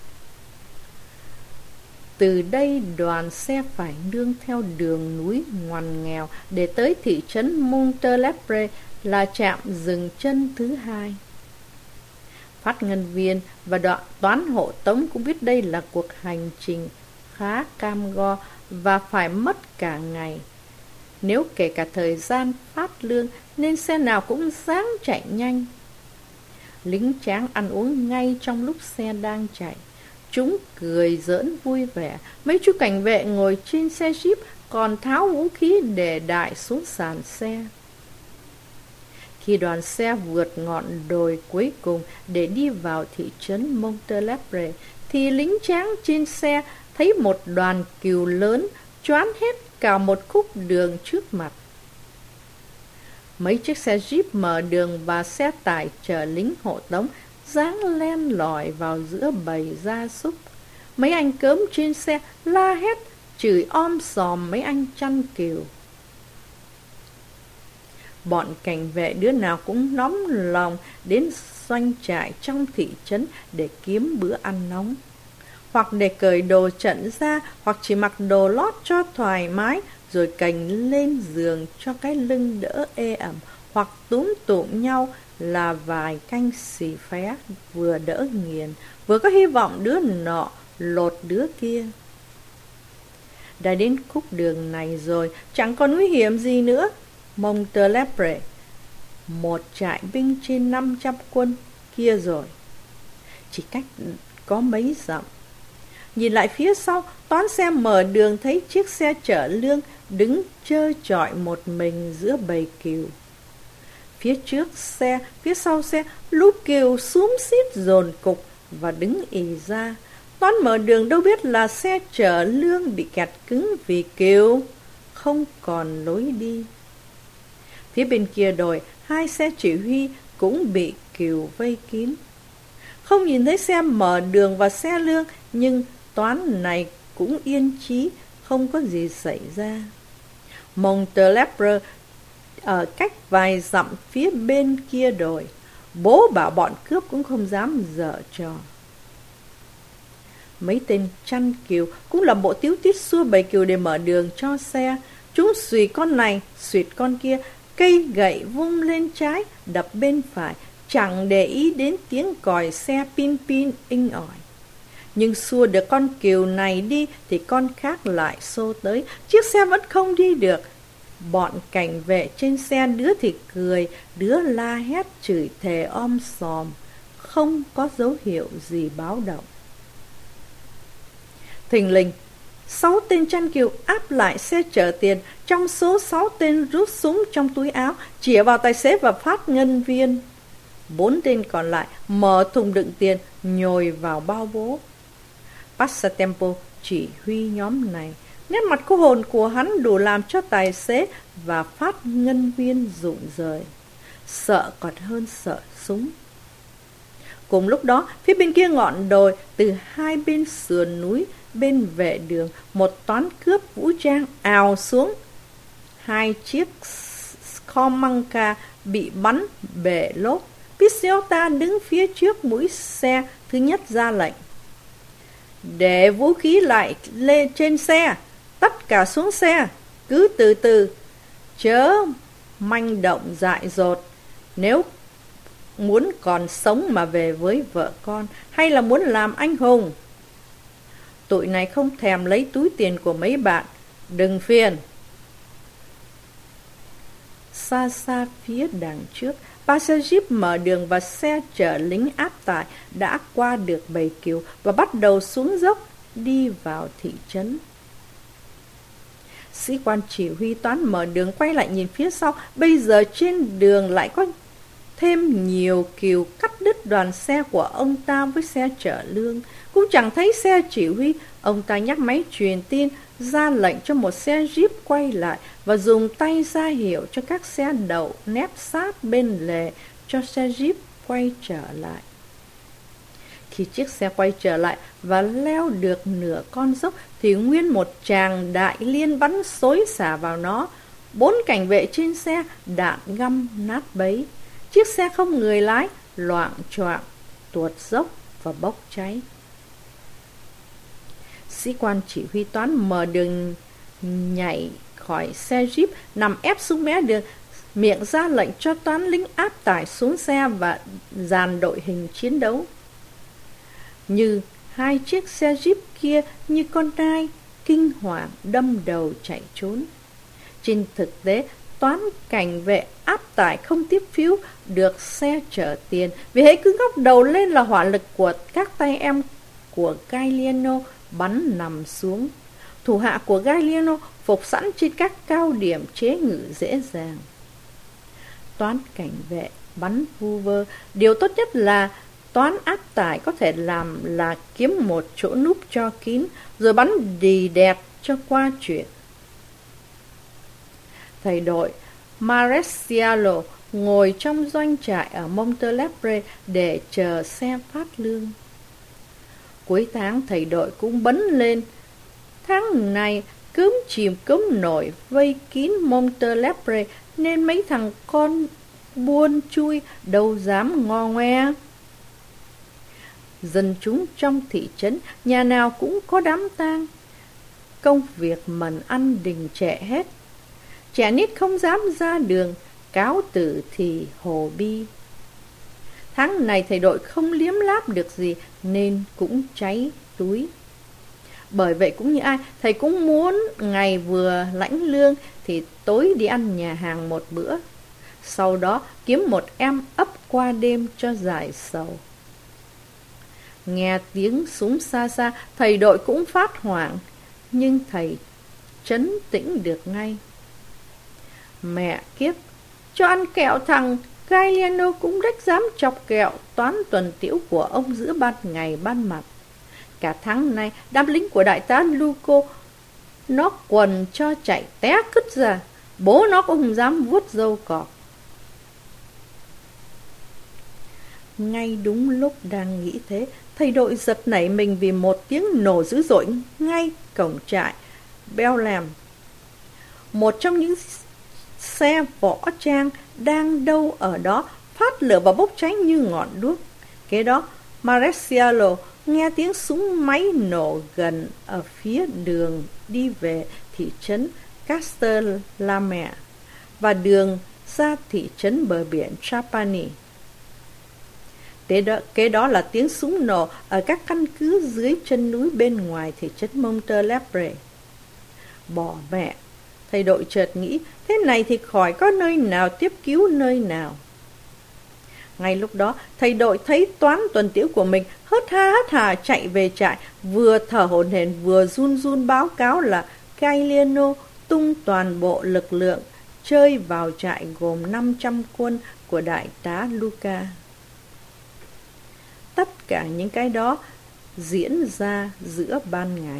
Từ đây đoàn xe phải nương theo đường núi ngoằn nghèo để tới thị trấn Montelepre là trạm dừng chân thứ hai. Phát ngân viên và toán hộ tống cũng biết đây là cuộc hành trình khá cam go và phải mất cả ngày. Nếu kể cả thời gian phát lương nên xe nào cũng ráng chạy nhanh. Lính tráng ăn uống ngay trong lúc xe đang chạy. Chúng cười giỡn vui vẻ. Mấy chú cảnh vệ ngồi trên xe Jeep còn tháo vũ khí để đại xuống sàn xe. Khi đoàn xe vượt ngọn đồi cuối cùng để đi vào thị trấn Montelepre, thì lính tráng trên xe thấy một đoàn cừu lớn choán hết cả một khúc đường trước mặt. Mấy chiếc xe Jeep mở đường và xe tải chở lính hộ tống dáng len lỏi vào giữa bầy gia súc. Mấy anh cớm trên xe la hét, chửi om sòm mấy anh chăn cừu. Bọn cảnh vệ đứa nào cũng nóng lòng đến doanh trại trong thị trấn để kiếm bữa ăn nóng, hoặc để cởi đồ trận ra, hoặc chỉ mặc đồ lót cho thoải mái, rồi cành lên giường cho cái lưng đỡ ê ẩm, hoặc túm tụm nhau là vài canh xì phé, vừa đỡ nghiền, vừa có hy vọng đứa nọ lột đứa kia. Đã đến khúc đường này rồi, chẳng còn nguy hiểm gì nữa. Montelepre, một trại binh trên 500 quân kia rồi, chỉ cách có mấy dặm. Nhìn lại phía sau, toán xe mở đường thấy chiếc xe chở lương đứng trơ trọi một mình giữa bầy cừu. Phía trước xe, phía sau xe, lũ cừu xúm xít dồn cục và đứng ì ra. Toán mở đường đâu biết là xe chở lương bị kẹt cứng vì cừu không còn lối đi. Phía bên kia đồi, 2 xe chỉ huy cũng bị cừu vây kín. Không nhìn thấy xe mở đường và xe lương, nhưng toán này cũng yên chí, không có gì xảy ra. Montelepre ở cách vài dặm phía bên kia đồi. Bố bảo bọn cướp cũng không dám giở trò. Mấy tên chăn cừu cũng làm bộ tíu tít xua bầy cừu để mở đường cho xe. Chúng xùy con này, xuyệt con kia, cây gậy vung lên trái, đập bên phải, chẳng để ý đến tiếng còi xe pin pin inh ỏi. Nhưng xua được con cừu này đi thì con khác lại xô tới, chiếc xe vẫn không đi được. Bọn cảnh vệ trên xe đứa thì cười, đứa la hét chửi thề om sòm, không có dấu hiệu gì báo động. Thình lình, 6 tên chăn cừu áp lại xe chở tiền. Trong số 6 tên rút súng trong túi áo, chĩa vào tài xế và phát ngân viên. 4 tên còn lại mở thùng đựng tiền, nhồi vào bao bố. Passatempo chỉ huy nhóm này. Nét mặt cô hồn của hắn đủ làm cho tài xế và phát ngân viên rụng rời. Sợ còn hơn sợ súng. Cùng lúc đó, phía bên kia ngọn đồi, từ hai bên sườn núi, bên vệ đường, một toán cướp vũ trang ào xuống. 2 chiếc Comanca bị bắn bể lốp. Picciota đứng phía trước mũi xe thứ nhất ra lệnh: để vũ khí lại lên trên xe, tất cả xuống xe, cứ từ từ, chớ manh động dại dột. Nếu muốn còn sống mà về với vợ con, hay là muốn làm anh hùng? Tụi này không thèm lấy túi tiền của mấy bạn. Đừng phiền. Xa xa phía đằng trước, ba xe jeep mở đường và xe chở lính áp tải đã qua được bầy cừu và bắt đầu xuống dốc đi vào thị trấn. Sĩ quan chỉ huy Toán mở đường quay lại nhìn phía sau. Bây giờ trên đường lại có thêm nhiều cừu cắt đứt đoàn xe của ông ta với xe chở lương. Cũng chẳng thấy xe chỉ huy. Ông ta nhắc máy truyền tin, ra lệnh cho một xe jeep quay lại và dùng tay ra hiệu cho các xe đậu nép sát bên lề cho xe jeep quay trở lại. Khi chiếc xe quay trở lại và leo được nửa con dốc thì nguyên một tràng đại liên bắn xối xả vào nó. 4 cảnh vệ trên xe, đạn găm nát bấy. Chiếc xe không người lái, loạng choạng, tuột dốc và bốc cháy. Sĩ quan chỉ huy Toán mở đường nhảy khỏi xe jeep, nằm ép xuống mé đường, miệng ra lệnh cho toán lính áp tải xuống xe và dàn đội hình chiến đấu. Như hai chiếc xe jeep kia như con nai, kinh hoàng đâm đầu chạy trốn. Trên thực tế, toán cảnh vệ áp tải không tiếp phiếu được xe chở tiền, vì hễ cứ ngóc đầu lên là hỏa lực của các tay em của Galliano bắn nằm xuống. Thủ hạ của Galliano phục sẵn trên các cao điểm chế ngự dễ dàng. Toán cảnh vệ bắn vu vơ. Điều tốt nhất là toán áp tải có thể làm là kiếm một chỗ núp cho kín, rồi bắn đì đẹp cho qua chuyện. Thầy đội Maresialo ngồi trong doanh trại ở Montelepre để chờ xe phát lương. Cuối tháng thầy đội cũng bấn lên. Tháng này cớm chìm cớm nổi vây kín Montelepre nên mấy thằng con buôn chui đâu dám ngo ngoe. Dân chúng trong thị trấn nhà nào cũng có đám tang. Công việc mần ăn đình trệ hết. Trẻ nít không dám ra đường, cáo tử thì hồ bi. Tháng này thầy đội không liếm láp được gì nên cũng cháy túi. Bởi vậy cũng như ai, thầy cũng muốn ngày vừa lãnh lương thì tối đi ăn nhà hàng một bữa. Sau đó kiếm một em ấp qua đêm cho giải sầu. Nghe tiếng súng xa xa, thầy đội cũng phát hoảng, nhưng thầy trấn tĩnh được ngay. Mẹ kiếp, cho ăn kẹo thằng Galliano cũng đếch dám chọc kẹo toán tuần tiễu của ông giữa ban ngày ban mặt. Cả tháng nay, đám lính của đại tá Luco nó quần cho chạy té cứt ra, bố nó cũng không dám vuốt râu cọp. Ngay đúng lúc đang nghĩ thế, thầy đội giật nảy mình vì một tiếng nổ dữ dội ngay cổng trại Bethlehem. Một trong những xe võ trang đang đâu ở đó phát lửa và bốc cháy như ngọn đuốc. Kế đó, Maresialo nghe tiếng súng máy nổ gần ở phía đường đi về thị trấn Castellamare và đường ra thị trấn bờ biển Trapani. Kế đó là tiếng súng nổ ở các căn cứ dưới chân núi bên ngoài thị trấn Montelepre. Bỏ mẹ, thầy đội chợt nghĩ, thế này thì khỏi có nơi nào tiếp cứu nơi nào. Ngay lúc đó, thầy đội thấy toán tuần tiễu của mình hớt hà chạy về trại, vừa thở hổn hển vừa run run báo cáo là Galliano tung toàn bộ lực lượng chơi vào trại gồm 500 quân của đại tá Luca. Tất cả những cái đó diễn ra giữa ban ngày.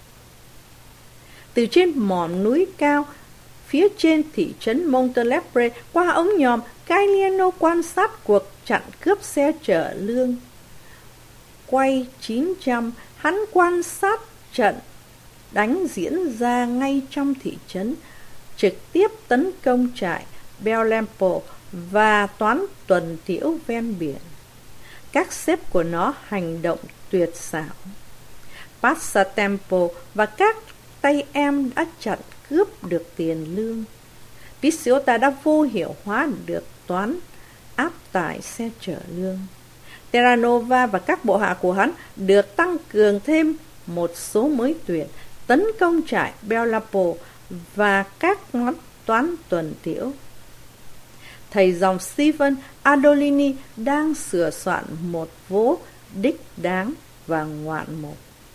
Từ trên mỏm núi cao phía trên thị trấn Montelepre, qua ống nhòm, Galliano quan sát cuộc chặn cướp xe chở lương. Quay 900, hắn quan sát trận đánh diễn ra ngay trong thị trấn, trực tiếp tấn công trại Bellempo và toán tuần tiễu ven biển. Các sếp của nó hành động tuyệt xảo. Passatempo và các tay em đã chặn cướp được tiền lương. Picciota đã vô hiệu hóa được toán áp tải xe chở lương. Terranova và các bộ hạ của hắn được tăng cường thêm một số mới tuyển, tấn công trại Bellapo và các ngón toán tuần tiễu. Thầy dòng Stephen Adolini đang sửa soạn một vố đích đáng và ngoạn mục.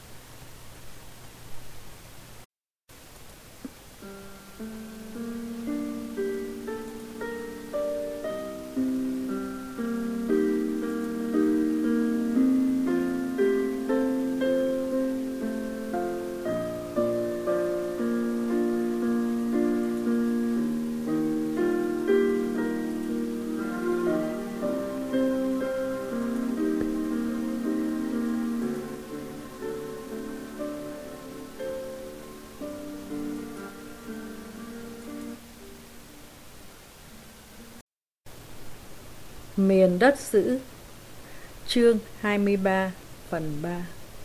Miền đất giữ. Chương 23 phần 3.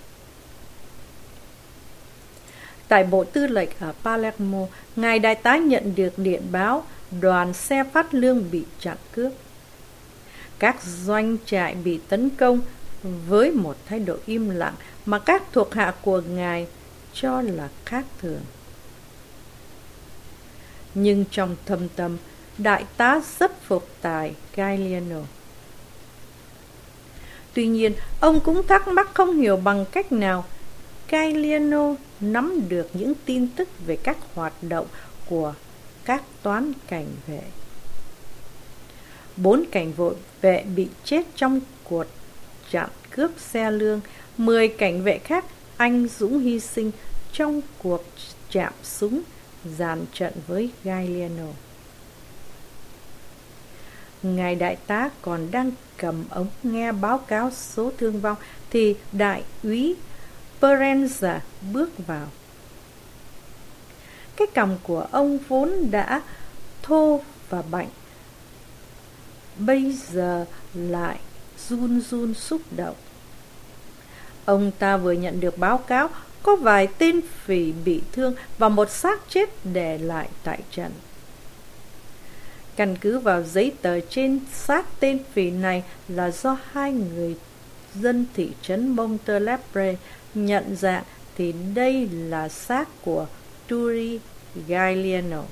Tại bộ tư lệnh ở Palermo, ngài đại tá nhận được điện báo đoàn xe phát lương bị chặn cướp. Các doanh trại bị tấn công với một thái độ im lặng mà các thuộc hạ của ngài cho là khác thường. Nhưng trong thâm tâm, đại tá rất phục tài Gagliano. Tuy nhiên, ông cũng thắc mắc không hiểu bằng cách nào Gagliano nắm được những tin tức về các hoạt động của các toán cảnh vệ. 4 cảnh vệ bị chết trong cuộc chặn cướp xe lương, 10 cảnh vệ khác anh dũng hy sinh trong cuộc chạm súng dàn trận với Gagliano. Ngài đại tá còn đang cầm ống nghe báo cáo số thương vong thì đại úy Perenza bước vào. Cái cằm của ông vốn đã thô và bạnh, bây giờ lại run run xúc động. Ông ta vừa nhận được báo cáo có vài tên phỉ bị thương và một xác chết để lại tại trận. Căn cứ vào giấy tờ trên xác tên phỉ này là do 2 người dân thị trấn Montelepre nhận dạng thì đây là xác của Turi Gagliano.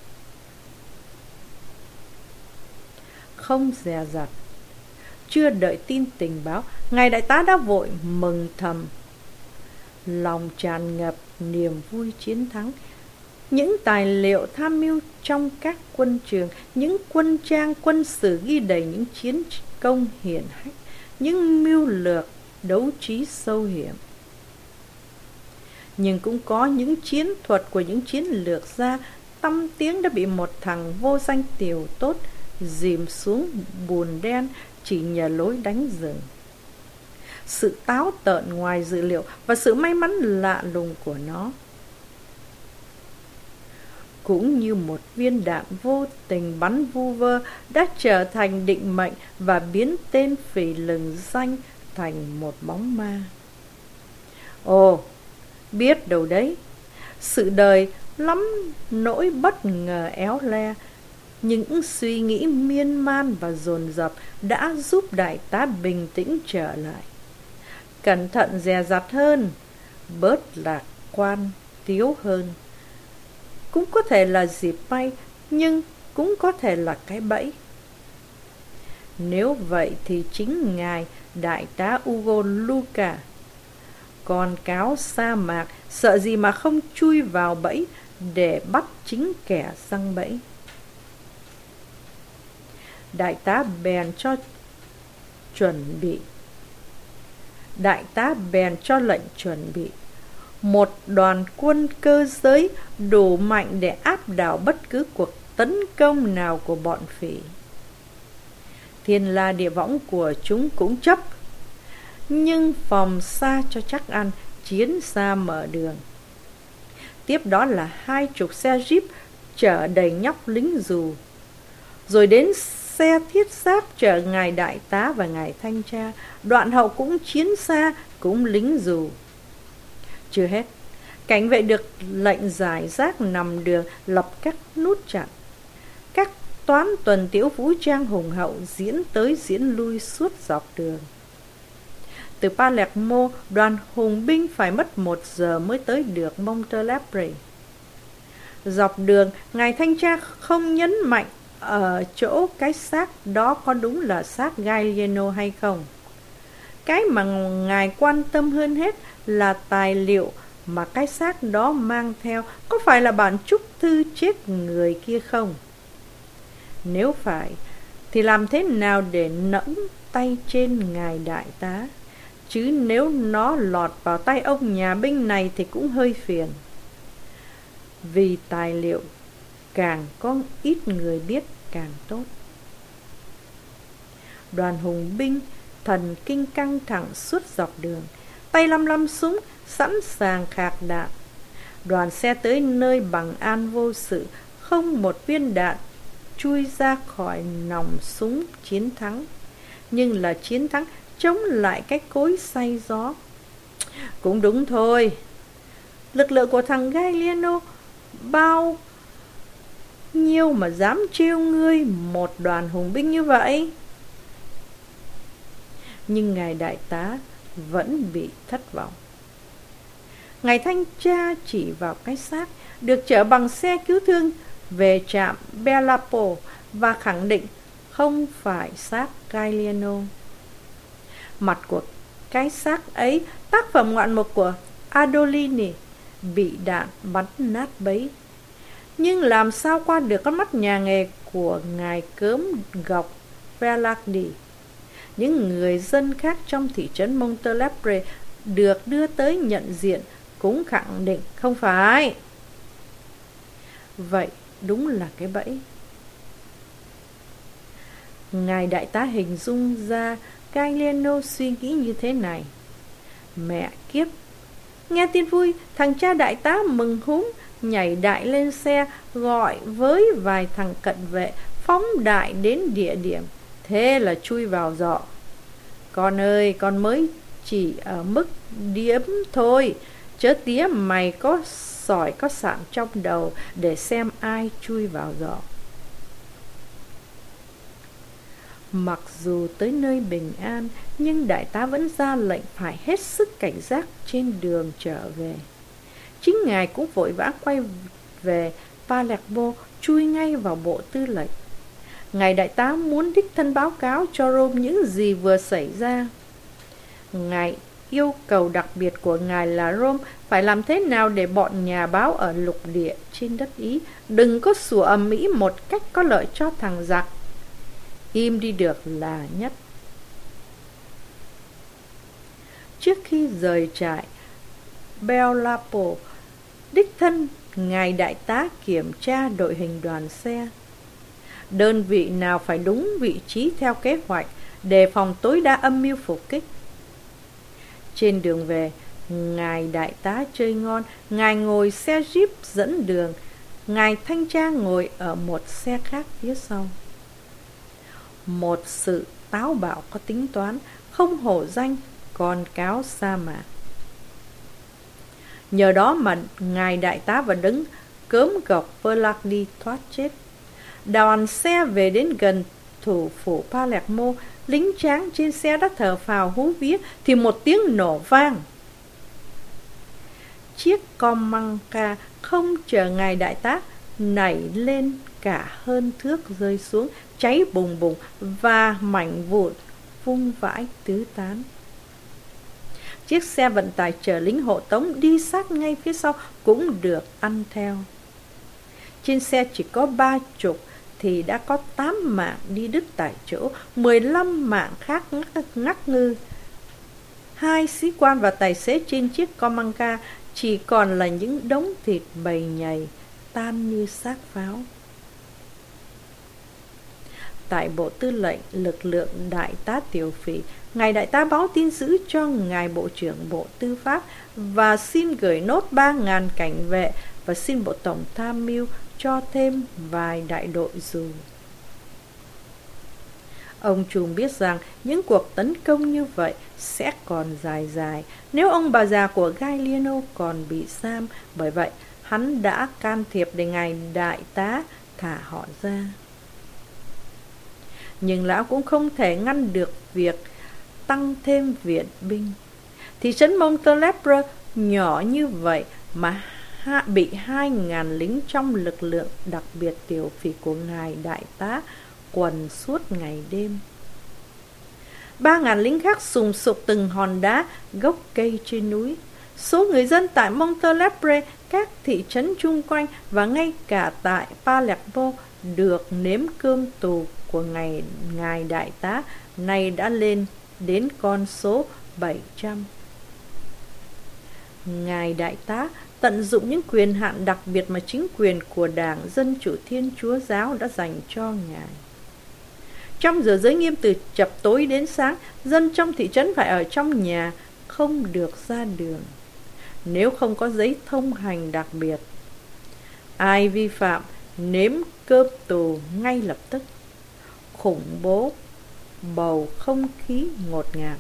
Không dè dặt, chưa đợi tin tình báo, ngài đại tá đã vội mừng thầm, lòng tràn ngập niềm vui chiến thắng. Những tài liệu tham mưu trong các quân trường, những quân trang quân sử ghi đầy những chiến công hiển hách, những mưu lược đấu trí sâu hiểm. Nhưng cũng có những chiến thuật của những chiến lược gia tăm tiếng đã bị một thằng vô danh tiểu tốt dìm xuống bùn đen chỉ nhờ lối đánh rừng. Sự táo tợn ngoài dự liệu và sự may mắn lạ lùng của nó cũng như một viên đạn vô tình bắn vu vơ đã trở thành định mệnh và biến tên phỉ lừng danh thành một bóng ma. Ồ, biết đâu đấy, sự đời lắm nỗi bất ngờ éo le, những suy nghĩ miên man và dồn dập đã giúp đại tá bình tĩnh trở lại, cẩn thận dè dặt hơn, bớt lạc quan tiếu hơn. Cũng có thể là dịp may, nhưng cũng có thể là cái bẫy. Nếu vậy thì chính ngài đại tá Ugo Luca, con cáo sa mạc, sợ gì mà không chui vào bẫy để bắt chính kẻ giăng bẫy. Đại tá bèn cho lệnh chuẩn bị một đoàn quân cơ giới đủ mạnh để áp đảo bất cứ cuộc tấn công nào của bọn phỉ. Thiên la địa võng của chúng cũng chấp, nhưng phòng xa cho chắc ăn, chiến xa mở đường. Tiếp đó là 20 xe jeep chở đầy nhóc lính dù, rồi đến xe thiết giáp chở ngài đại tá và ngài thanh tra, đoạn hậu cũng chiến xa, cũng lính dù. Chưa hết, cảnh vệ được lệnh giải rác nằm đường lập các nút chặn. Các toán tuần tiễu vũ trang hùng hậu diễn tới diễn lui suốt dọc đường. Từ Palermo, đoàn hùng binh phải mất 1 giờ mới tới được Montelepre. Dọc đường, ngài thanh tra không nhấn mạnh ở chỗ cái xác đó có đúng là xác Gallieno hay không. Cái mà ngài quan tâm hơn hết là tài liệu mà cái xác đó mang theo có phải là bản chúc thư chết người kia không. Nếu phải, thì làm thế nào để nẫng tay trên ngài đại tá, chứ nếu nó lọt vào tay ông nhà binh này thì cũng hơi phiền. Vì tài liệu càng có ít người biết càng tốt. Đoàn hùng binh thần kinh căng thẳng suốt dọc đường, tay lăm lăm súng sẵn sàng khạc đạn. Đoàn xe tới nơi bằng an vô sự, không một viên đạn chui ra khỏi nòng súng chiến thắng. Nhưng là chiến thắng chống lại cái cối xay gió. Cũng đúng thôi, lực lượng của thằng Gallieno bao nhiêu mà dám trêu ngươi một đoàn hùng binh như vậy. Nhưng ngài đại tá vẫn bị thất vọng. Ngài thanh tra chỉ vào cái xác được chở bằng xe cứu thương về trạm Bellapo và khẳng định không phải xác Gallieno. Mặt của cái xác ấy, tác phẩm ngoạn mục của Adolini, bị đạn bắn nát bấy. Nhưng làm sao qua được con mắt nhà nghề của ngài cớm gọc Velardi. Những người dân khác trong thị trấn Montelepre được đưa tới nhận diện cũng khẳng định không phải. Vậy đúng là cái bẫy. Ngài đại tá hình dung ra Gallieno suy nghĩ như thế này. Mẹ kiếp! Nghe tin vui, thằng cha đại tá mừng húm, nhảy đại lên xe, gọi với vài thằng cận vệ, phóng đại đến địa điểm. Thế là chui vào giọ. Con ơi, con mới chỉ ở mức điếm thôi, chớ tía mày có sỏi có sạn trong đầu để xem ai chui vào giọ. Mặc dù tới nơi bình an, nhưng đại tá vẫn ra lệnh phải hết sức cảnh giác trên đường trở về. Chính ngài cũng vội vã quay về Palermo, chui ngay vào bộ tư lệnh. Ngài đại tá muốn đích thân báo cáo cho Rome những gì vừa xảy ra. Ngài yêu cầu đặc biệt của ngài là Rome phải làm thế nào để bọn nhà báo ở lục địa trên đất Ý đừng có sủa ầm ĩ một cách có lợi cho thằng giặc. Im đi được là nhất. Trước khi rời trại Bellapo, đích thân ngài đại tá kiểm tra đội hình đoàn xe. Đơn vị nào phải đúng vị trí theo kế hoạch, đề phòng tối đa âm mưu phục kích. Trên đường về, ngài đại tá chơi ngon, ngài ngồi xe jeep dẫn đường, ngài thanh tra ngồi ở một xe khác phía sau. Một sự táo bạo có tính toán, không hổ danh con cáo sa mạc. Nhờ đó mà ngài đại tá và đấng cớm gọc Velardi thoát chết. Đoàn xe về đến gần thủ phủ Palermo, lính tráng trên xe đã thở phào hú vía thì một tiếng nổ vang. Chiếc Comanca không chờ ngài đại tá nảy lên cả hơn thước rơi xuống, cháy bùng bùng và mảnh vụn vung vãi tứ tán. Chiếc xe vận tải chở lính hộ tống đi sát ngay phía sau cũng được ăn theo. Trên xe chỉ có 30 thì đã có 8 mạng đi đứt tại chỗ, 15 mạng khác ngắc ngư. 2 sĩ quan và tài xế trên chiếc Comanca chỉ còn là những đống thịt bầy nhầy, tan như xác pháo. Tại bộ tư lệnh lực lượng đại tá Tiểu Phỉ, ngài đại tá báo tin dữ cho ngài bộ trưởng bộ tư pháp và xin gửi nốt 3.000 cảnh vệ và xin bộ tổng tham mưu cho thêm vài đại đội dù. Ông trùm biết rằng những cuộc tấn công như vậy sẽ còn dài dài nếu ông bà già của Gallieno còn bị giam. Bởi vậy, hắn đã can thiệp để ngài đại tá thả họ ra. nhưng lão cũng không thể ngăn được việc tăng thêm viện binh. Thị trấn Montelepre nhỏ như vậy mà bị 2.000 lính trong lực lượng đặc biệt tiểu phỉ của ngài đại tá quần suốt ngày đêm. 3.000 lính khác sùng sục từng hòn đá, gốc cây trên núi. Số người dân tại Montelepre, các thị trấn chung quanh và ngay cả tại Palermo được nếm cơm tù của ngài đại tá nay đã lên đến con số 700. Ngài đại tá tận dụng những quyền hạn đặc biệt mà chính quyền của Đảng Dân Chủ Thiên Chúa Giáo đã dành cho ngài. Trong giờ giới nghiêm từ chập tối đến sáng, dân trong thị trấn phải ở trong nhà, không được ra đường, nếu không có giấy thông hành đặc biệt. Ai vi phạm nếm cơm tù ngay lập tức. Khủng bố, bầu không khí ngột ngạt.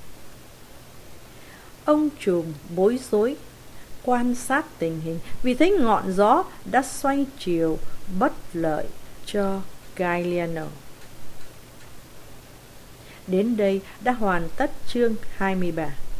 Ông trùm bối rối quan sát tình hình, vì thấy ngọn gió đã xoay chiều bất lợi cho Galliano. Đến đây đã hoàn tất chương 23.